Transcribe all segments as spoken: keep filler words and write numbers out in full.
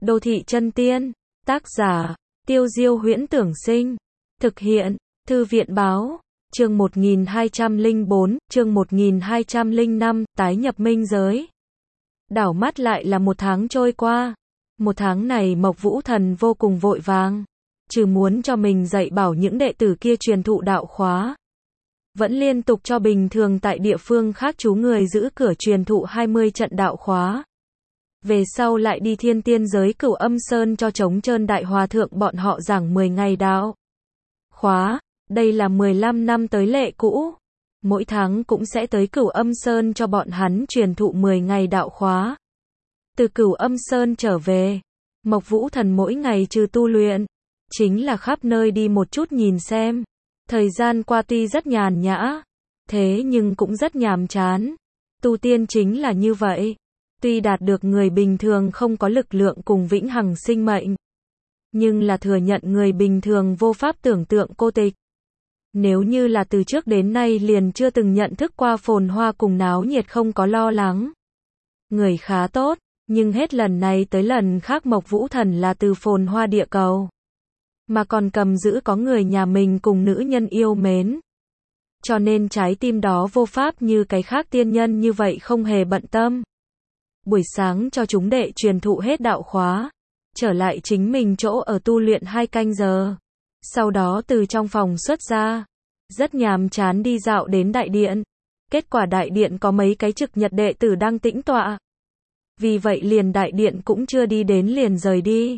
Đô thị chân tiên. Tác giả, Tiêu Diêu Huyễn Tưởng Sinh. Thực hiện, Thư viện Báo. Chương một nghìn hai trăm lẻ bốn, chương một nghìn hai trăm lẻ năm, tái nhập minh giới. Đảo mắt lại là một tháng trôi qua. Một tháng này Mộc Vũ Thần vô cùng vội vàng. Trừ muốn cho mình dạy bảo những đệ tử kia truyền thụ đạo khóa, vẫn liên tục cho bình thường tại địa phương khác chú người giữ cửa truyền thụ hai mươi trận đạo khóa. Về sau lại đi Thiên Tiên giới Cửu Âm Sơn cho Trống Trơn Đại Hòa Thượng bọn họ giảng mười ngày đạo khóa. Đây là mười lăm năm tới lệ cũ. Mỗi tháng cũng sẽ tới Cửu Âm Sơn cho bọn hắn truyền thụ mười ngày đạo khóa. Từ Cửu Âm Sơn trở về, Mộc Vũ Thần mỗi ngày trừ tu luyện, chính là khắp nơi đi một chút nhìn xem. Thời gian qua tuy rất nhàn nhã, thế nhưng cũng rất nhàm chán. Tu tiên chính là như vậy. Tuy đạt được người bình thường không có lực lượng cùng vĩnh hằng sinh mệnh, nhưng là thừa nhận người bình thường vô pháp tưởng tượng cô tịch. Nếu như là từ trước đến nay liền chưa từng nhận thức qua phồn hoa cùng náo nhiệt không có lo lắng. Người khá tốt, nhưng hết lần này tới lần khác Mộc Vũ Thần là từ phồn hoa địa cầu, mà còn cầm giữ có người nhà mình cùng nữ nhân yêu mến. Cho nên trái tim đó vô pháp như cái khác tiên nhân như vậy không hề bận tâm. Buổi sáng cho chúng đệ truyền thụ hết đạo khóa, trở lại chính mình chỗ ở tu luyện hai canh giờ. Sau đó từ trong phòng xuất ra, rất nhàm chán đi dạo đến đại điện. Kết quả đại điện có mấy cái trực nhật đệ tử đang tĩnh tọa. Vì vậy liền đại điện cũng chưa đi đến liền rời đi.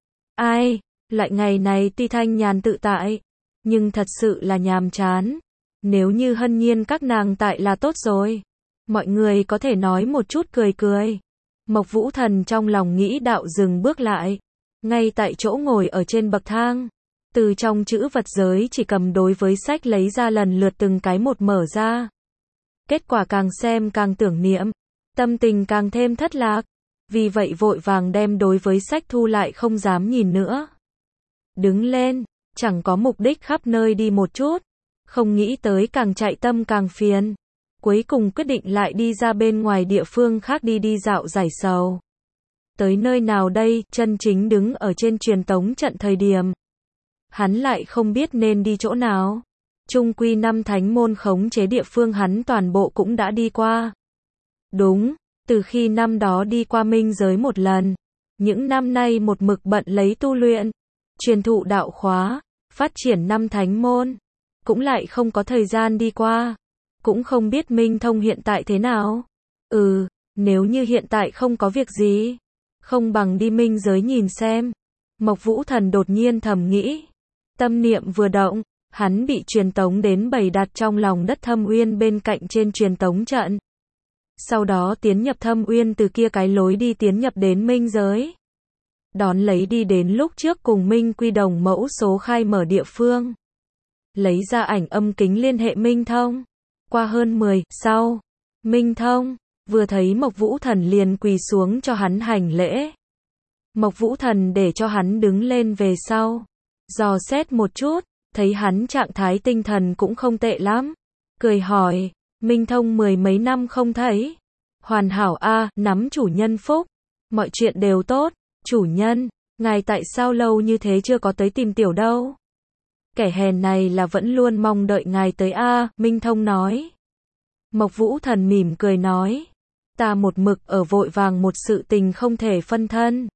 Ai, loại ngày này tuy thanh nhàn tự tại, nhưng thật sự là nhàm chán. Nếu như Hân Nhiên các nàng tại là tốt rồi. Mọi người có thể nói một chút cười cười. Mộc Vũ Thần trong lòng nghĩ đạo dừng bước lại. Ngay tại chỗ ngồi ở trên bậc thang. Từ trong chữ vật giới chỉ cầm đối với sách lấy ra lần lượt từng cái một mở ra. Kết quả càng xem càng tưởng niệm. Tâm tình càng thêm thất lạc. Vì vậy vội vàng đem đối với sách thu lại không dám nhìn nữa. Đứng lên, chẳng có mục đích khắp nơi đi một chút. Không nghĩ tới càng chạy tâm càng phiền. Cuối cùng quyết định lại đi ra bên ngoài địa phương khác đi đi dạo giải sầu. Tới nơi nào đây, chân chính đứng ở trên truyền tống trận thời điểm. Hắn lại không biết nên đi chỗ nào. Trung quy năm thánh môn khống chế địa phương hắn toàn bộ cũng đã đi qua. Đúng, từ khi năm đó đi qua minh giới một lần. Những năm nay một mực bận lấy tu luyện, truyền thụ đạo khóa, phát triển năm thánh môn. Cũng lại không có thời gian đi qua. Cũng không biết Minh Thông hiện tại thế nào. Ừ, nếu như hiện tại không có việc gì, không bằng đi minh giới nhìn xem. Mộc Vũ Thần đột nhiên thầm nghĩ. Tâm niệm vừa động, hắn bị truyền tống đến bày đặt trong lòng đất Thâm Uyên bên cạnh trên truyền tống trận. Sau đó tiến nhập Thâm Uyên từ kia cái lối đi tiến nhập đến minh giới. Đón lấy đi đến lúc trước cùng Minh Quy Đồng mẫu số khai mở địa phương. Lấy ra ảnh âm kính liên hệ Minh Thông. Qua hơn mười, sau, Minh Thông, vừa thấy Mộc Vũ Thần liền quỳ xuống cho hắn hành lễ. Mộc Vũ Thần để cho hắn đứng lên về sau. Dò xét một chút, thấy hắn trạng thái tinh thần cũng không tệ lắm. Cười hỏi, Minh Thông mười mấy năm không thấy. Hoàn hảo a, nắm chủ nhân phúc. Mọi chuyện đều tốt, chủ nhân, ngài tại sao lâu như thế chưa có tới tìm tiểu đâu? Kẻ hèn này là vẫn luôn mong đợi ngài tới a, Minh Thông nói. Mộc Vũ Thần mỉm cười nói, ta một mực ở vội vàng một sự tình không thể phân thân.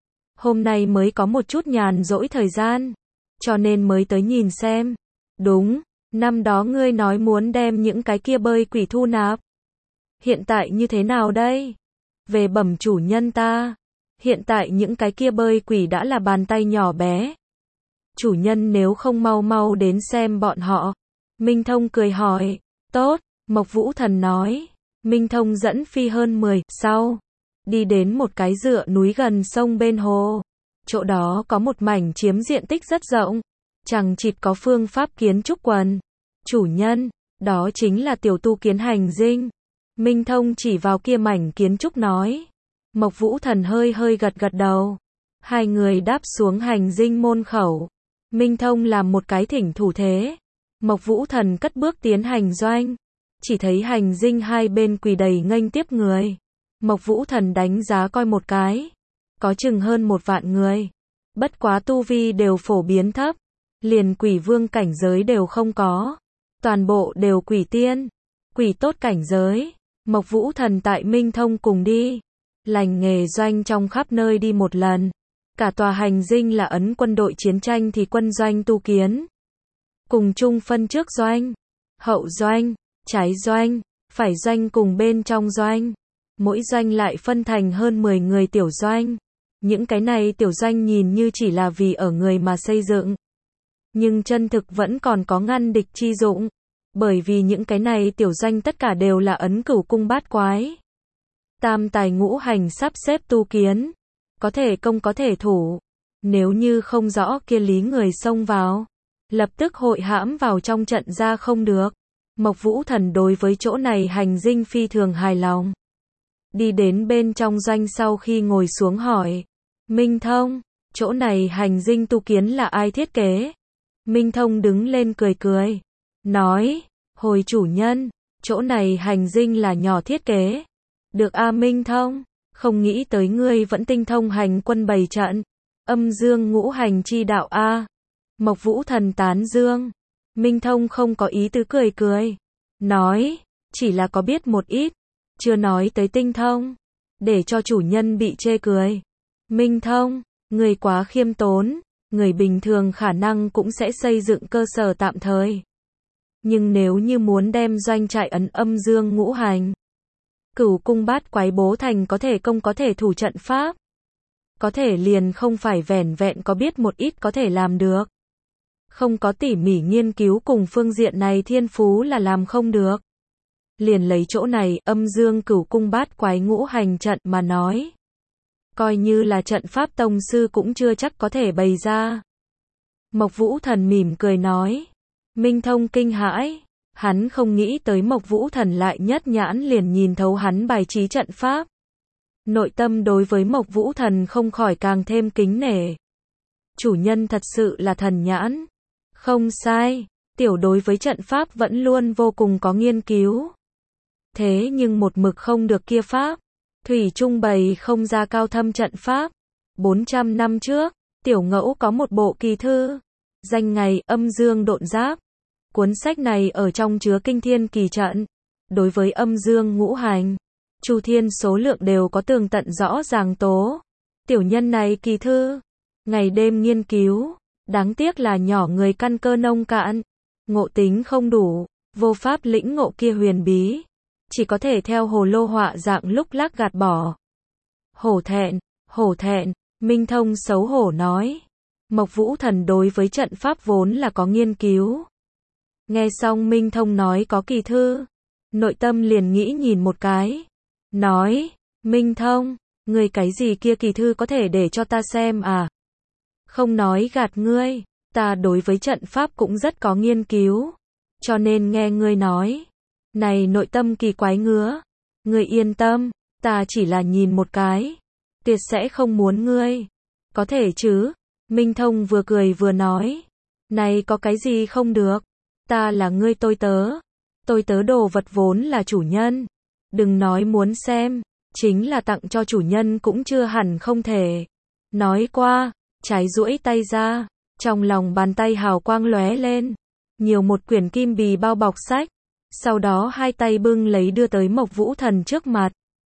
Hôm nay mới có một chút nhàn rỗi thời gian, cho nên mới tới nhìn xem. Đúng, năm đó ngươi nói muốn đem những cái kia bơi quỷ thu nạp. Hiện tại như thế nào đây? Về bẩm chủ nhân ta, hiện tại những cái kia bơi quỷ đã là bàn tay nhỏ bé. Chủ nhân nếu không mau mau đến xem bọn họ. Minh Thông cười hỏi, tốt, Mộc Vũ Thần nói. Minh Thông dẫn phi hơn mười, sau, đi đến một cái dựa núi gần sông bên hồ. Chỗ đó có một mảnh chiếm diện tích rất rộng, chẳng chịt có phương pháp kiến trúc quần. Chủ nhân, đó chính là tiểu tu kiến hành dinh. Minh Thông chỉ vào kia mảnh kiến trúc nói. Mộc Vũ Thần hơi hơi gật gật đầu. Hai người đáp xuống hành dinh môn khẩu. Minh Thông làm một cái thỉnh thủ thế. Mộc Vũ Thần cất bước tiến hành doanh. Chỉ thấy hành dinh hai bên quỳ đầy nghênh tiếp người. Mộc Vũ Thần đánh giá coi một cái. có chừng hơn một vạn người. Bất quá tu vi đều phổ biến thấp, liền quỷ vương cảnh giới đều không có. Toàn bộ đều quỷ tiên, quỷ tốt cảnh giới. Mộc Vũ Thần tại Minh Thông cùng đi. Lành nghề doanh trong khắp nơi đi một lần. Cả tòa hành dinh là ấn quân đội chiến tranh thì quân doanh tu kiến. Cùng chung phân trước doanh, hậu doanh, trái doanh, phải doanh cùng bên trong doanh. Mỗi doanh lại phân thành hơn mười người tiểu doanh. Những cái này tiểu doanh nhìn như chỉ là vì ở người mà xây dựng. Nhưng chân thực vẫn còn có ngăn địch chi dụng. Bởi vì những cái này tiểu doanh tất cả đều là ấn cửu cung bát quái. Tam tài ngũ hành sắp xếp tu kiến. Có thể công có thể thủ. Nếu như không rõ kia lý người xông vào. Lập tức hội hãm vào trong trận ra không được. Mộc Vũ Thần đối với chỗ này hành dinh phi thường hài lòng. Đi đến bên trong doanh sau khi ngồi xuống hỏi. Minh Thông, chỗ này hành dinh tu kiến là ai thiết kế? Minh Thông đứng lên cười cười. Nói, hồi chủ nhân, chỗ này hành dinh là nhỏ thiết kế. Được a Minh Thông, không nghĩ tới ngươi vẫn tinh thông hành quân bày trận. Âm dương ngũ hành chi đạo a. Mộc Vũ Thần tán dương. Minh Thông không có ý tứ cười cười. Nói, chỉ là có biết một ít. Chưa nói tới tinh thông. Để cho chủ nhân bị chê cười. Minh Thông, người quá khiêm tốn. Người bình thường khả năng cũng sẽ xây dựng cơ sở tạm thời. Nhưng nếu như muốn đem doanh trại ấn âm dương ngũ hành, cửu cung bát quái bố thành có thể công có thể thủ trận pháp. Có thể liền không phải vẻn vẹn có biết một ít có thể làm được. Không có tỉ mỉ nghiên cứu cùng phương diện này thiên phú là làm không được. Liền lấy chỗ này âm dương cửu cung bát quái ngũ hành trận mà nói. Coi như là trận pháp tông sư cũng chưa chắc có thể bày ra. Mộc Vũ Thần mỉm cười nói. Minh Thông kinh hãi. Hắn không nghĩ tới Mộc Vũ Thần lại nhất nhãn liền nhìn thấu hắn bài trí trận pháp. Nội tâm đối với Mộc Vũ Thần không khỏi càng thêm kính nể. Chủ nhân thật sự là thần nhãn. Không sai, tiểu đối với trận pháp vẫn luôn vô cùng có nghiên cứu. Thế nhưng một mực không được kia pháp. Thủy trung bày không ra cao thâm trận pháp. bốn trăm năm trước, tiểu ngẫu có một bộ kỳ thư. Danh ngày âm dương độn giáp. Cuốn sách này ở trong chứa kinh thiên kỳ trận. Đối với âm dương ngũ hành, chu thiên số lượng đều có tường tận rõ ràng tố. Tiểu nhân này kỳ thư. Ngày đêm nghiên cứu. Đáng tiếc là nhỏ người căn cơ nông cạn. Ngộ tính không đủ. Vô pháp lĩnh ngộ kia huyền bí. Chỉ có thể theo hồ lô họa dạng lúc lắc gạt bỏ. Hổ thẹn, hổ thẹn, Minh Thông xấu hổ nói. Mộc Vũ Thần đối với trận pháp vốn là có nghiên cứu. Nghe xong Minh Thông nói có kỳ thư. Nội tâm liền nghĩ nhìn một cái. Nói, Minh Thông, ngươi cái gì kia kỳ thư có thể để cho ta xem à? Không nói gạt ngươi, ta đối với trận pháp cũng rất có nghiên cứu. Cho nên nghe ngươi nói. Này nội tâm kỳ quái ngứa. Ngươi yên tâm, ta chỉ là nhìn một cái. Tuyệt sẽ không muốn ngươi. Có thể chứ? Minh Thông vừa cười vừa nói. Này có cái gì không được? Ta là ngươi tôi tớ. Tôi tớ đồ vật vốn là chủ nhân. Đừng nói muốn xem. Chính là tặng cho chủ nhân cũng chưa hẳn không thể. Nói qua, trái duỗi tay ra. Trong lòng bàn tay hào quang lóe lên. Nhiều một quyển kim bì bao bọc sách. Sau đó hai tay bưng lấy đưa tới Mộc Vũ Thần trước mặt.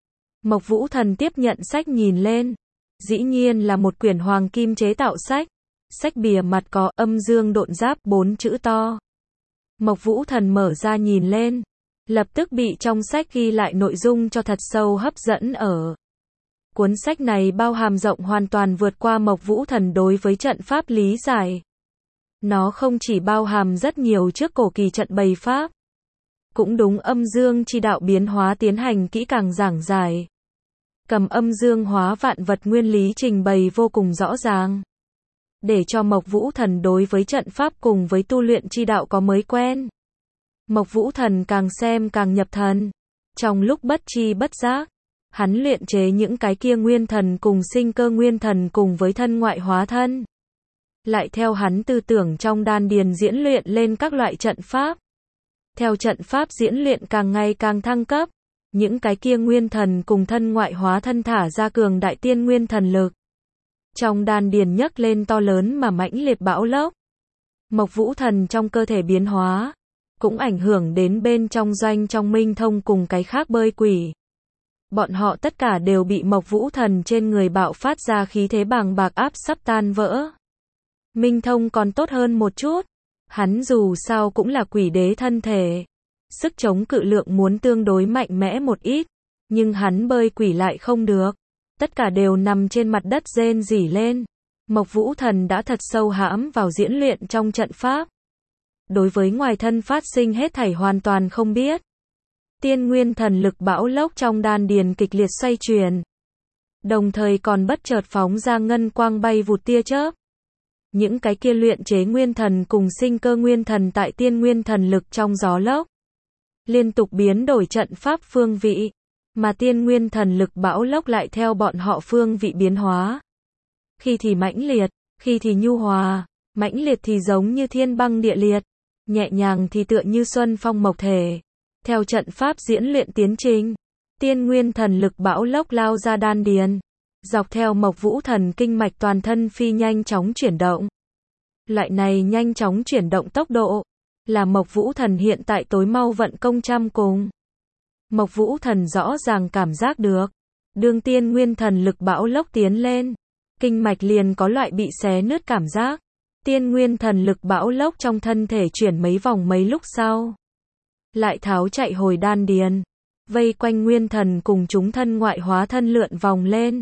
Mộc Vũ Thần tiếp nhận sách nhìn lên. Dĩ nhiên là một quyển hoàng kim chế tạo sách. Sách bìa mặt có âm dương độn giáp bốn chữ to. Mộc Vũ Thần mở ra nhìn lên. Lập tức bị trong sách ghi lại nội dung cho thật sâu hấp dẫn ở. Cuốn sách này bao hàm rộng hoàn toàn vượt qua Mộc Vũ Thần đối với trận pháp lý giải. Nó không chỉ bao hàm rất nhiều trước cổ kỳ trận bày pháp. Cũng đúng âm dương chi đạo biến hóa tiến hành kỹ càng giảng giải. Cầm âm dương hóa vạn vật nguyên lý trình bày vô cùng rõ ràng. Để cho Mộc Vũ Thần đối với trận pháp cùng với tu luyện chi đạo có mới quen. Mộc Vũ Thần càng xem càng nhập thần. Trong lúc bất chi bất giác, hắn luyện chế những cái kia nguyên thần cùng sinh cơ nguyên thần cùng với thân ngoại hóa thân. Lại theo hắn tư tưởng trong đan điền diễn luyện lên các loại trận pháp. Theo trận pháp diễn luyện càng ngày càng thăng cấp, những cái kia nguyên thần cùng thân ngoại hóa thân thả ra cường đại tiên nguyên thần lực. Trong đan điền nhấc lên to lớn mà mãnh liệt bão lốc. Mộc Vũ Thần trong cơ thể biến hóa, cũng ảnh hưởng đến bên trong doanh trong Minh Thông cùng cái khác bơi quỷ. Bọn họ tất cả đều bị Mộc Vũ Thần trên người bạo phát ra khí thế bàng bạc áp sắp tan vỡ. Minh Thông còn tốt hơn một chút. Hắn dù sao cũng là quỷ đế thân thể. Sức chống cự lượng muốn tương đối mạnh mẽ một ít. Nhưng hắn bơi quỷ lại không được. Tất cả đều nằm trên mặt đất rên rỉ lên. Mộc Vũ Thần đã thật sâu hãm vào diễn luyện trong trận pháp. Đối với ngoài thân phát sinh hết thảy hoàn toàn không biết. Tiên nguyên thần lực bão lốc trong đan điền kịch liệt xoay chuyển. Đồng thời còn bất chợt phóng ra ngân quang bay vụt tia chớp. Những cái kia luyện chế nguyên thần cùng sinh cơ nguyên thần tại tiên nguyên thần lực trong gió lốc. Liên tục biến đổi trận pháp phương vị. Mà tiên nguyên thần lực bão lốc lại theo bọn họ phương vị biến hóa. Khi thì mãnh liệt, khi thì nhu hòa, mãnh liệt thì giống như thiên băng địa liệt, nhẹ nhàng thì tựa như xuân phong mộc thể. Theo trận pháp diễn luyện tiến trình, tiên nguyên thần lực bão lốc lao ra đan điền, dọc theo Mộc Vũ Thần kinh mạch toàn thân phi nhanh chóng chuyển động. Loại này nhanh chóng chuyển động tốc độ, là Mộc Vũ Thần hiện tại tối mau vận công trăm cùng. Mộc Vũ Thần rõ ràng cảm giác được, đương tiên nguyên thần lực bão lốc tiến lên, kinh mạch liền có loại bị xé nứt cảm giác. Tiên nguyên thần lực bão lốc trong thân thể chuyển mấy vòng mấy lúc sau, lại tháo chạy hồi đan điền, vây quanh nguyên thần cùng chúng thân ngoại hóa thân lượn vòng lên.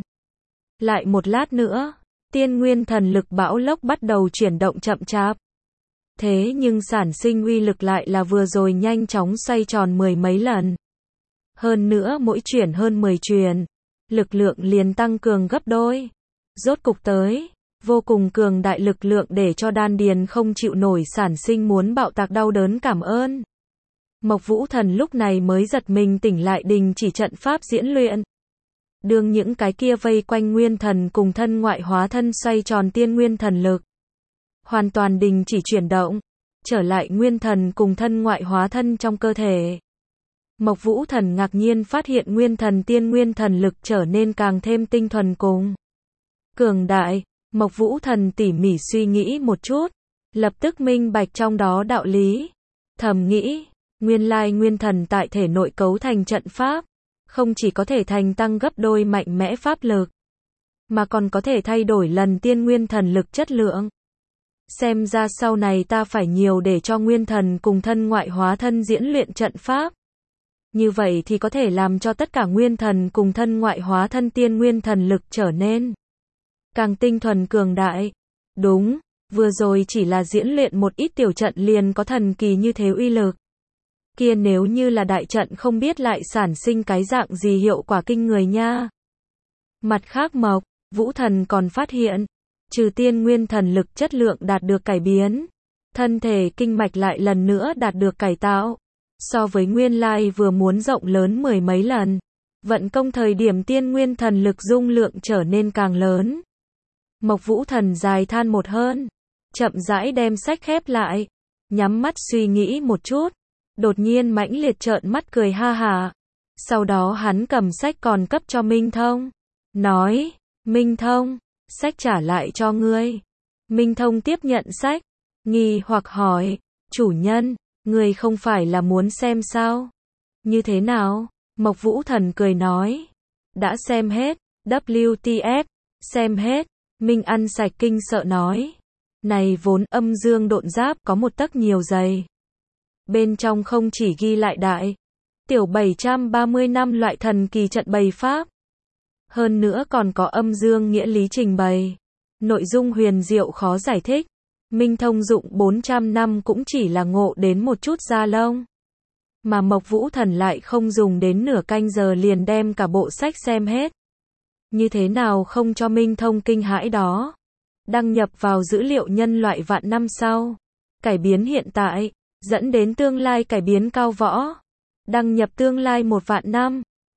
Lại một lát nữa, tiên nguyên thần lực bão lốc bắt đầu chuyển động chậm chạp. Thế nhưng sản sinh uy lực lại là vừa rồi nhanh chóng xoay tròn mười mấy lần. Hơn nữa mỗi chuyển hơn mười chuyển, lực lượng liền tăng cường gấp đôi. Rốt cục tới, vô cùng cường đại lực lượng để cho đan điền không chịu nổi sản sinh muốn bạo tạc đau đớn cảm ơn. Mộc Vũ Thần lúc này mới giật mình tỉnh lại đình chỉ trận pháp diễn luyện. Đương những cái kia vây quanh nguyên thần cùng thân ngoại hóa thân xoay tròn tiên nguyên thần lực. Hoàn toàn đình chỉ chuyển động, trở lại nguyên thần cùng thân ngoại hóa thân trong cơ thể. Mộc Vũ Thần ngạc nhiên phát hiện nguyên thần tiên nguyên thần lực trở nên càng thêm tinh thuần cùng cường đại. Mộc Vũ Thần tỉ mỉ suy nghĩ một chút, lập tức minh bạch trong đó đạo lý. Thầm nghĩ, nguyên lai nguyên thần tại thể nội cấu thành trận pháp, không chỉ có thể thành tăng gấp đôi mạnh mẽ pháp lực, mà còn có thể thay đổi lần tiên nguyên thần lực chất lượng. Xem ra sau này ta phải nhiều để cho nguyên thần cùng thân ngoại hóa thân diễn luyện trận pháp. Như vậy thì có thể làm cho tất cả nguyên thần cùng thân ngoại hóa thân tiên nguyên thần lực trở nên càng tinh thuần cường đại. Đúng, vừa rồi chỉ là diễn luyện một ít tiểu trận liền có thần kỳ như thế uy lực. Kia nếu như là đại trận không biết lại sản sinh cái dạng gì hiệu quả kinh người nha. Mặt khác Mộc Vũ Thần còn phát hiện, trừ tiên nguyên thần lực chất lượng đạt được cải biến, thân thể kinh mạch lại lần nữa đạt được cải tạo. So với nguyên lai vừa muốn rộng lớn mười mấy lần, vận công thời điểm tiên nguyên thần lực dung lượng trở nên càng lớn. Mộc Vũ Thần dài than một hơn, chậm rãi đem sách khép lại, nhắm mắt suy nghĩ một chút, đột nhiên mãnh liệt trợn mắt cười ha hả. Sau đó hắn cầm sách còn cấp cho Minh Thông, nói, Minh Thông, sách trả lại cho ngươi. Minh Thông tiếp nhận sách, nghi hoặc hỏi, chủ nhân, ngươi không phải là muốn xem sao? Như thế nào? Mộc Vũ Thần cười nói, đã xem hết. W T F, xem hết. Minh ăn sạch kinh sợ nói, này vốn âm dương độn giáp có một tấc nhiều dày. Bên trong không chỉ ghi lại đại, tiểu bảy trăm ba mươi năm loại thần kỳ trận bày pháp. Hơn nữa còn có âm dương nghĩa lý trình bày. Nội dung huyền diệu khó giải thích. Minh Thông dụng bốn trăm năm cũng chỉ là ngộ đến một chút da lông. Mà Mộc Vũ Thần lại không dùng đến nửa canh giờ liền đem cả bộ sách xem hết. Như thế nào không cho Minh Thông kinh hãi đó. Đăng nhập vào dữ liệu nhân loại vạn năm sau. Cải biến hiện tại, dẫn đến tương lai cải biến cao võ. Đăng nhập tương lai một vạn năm.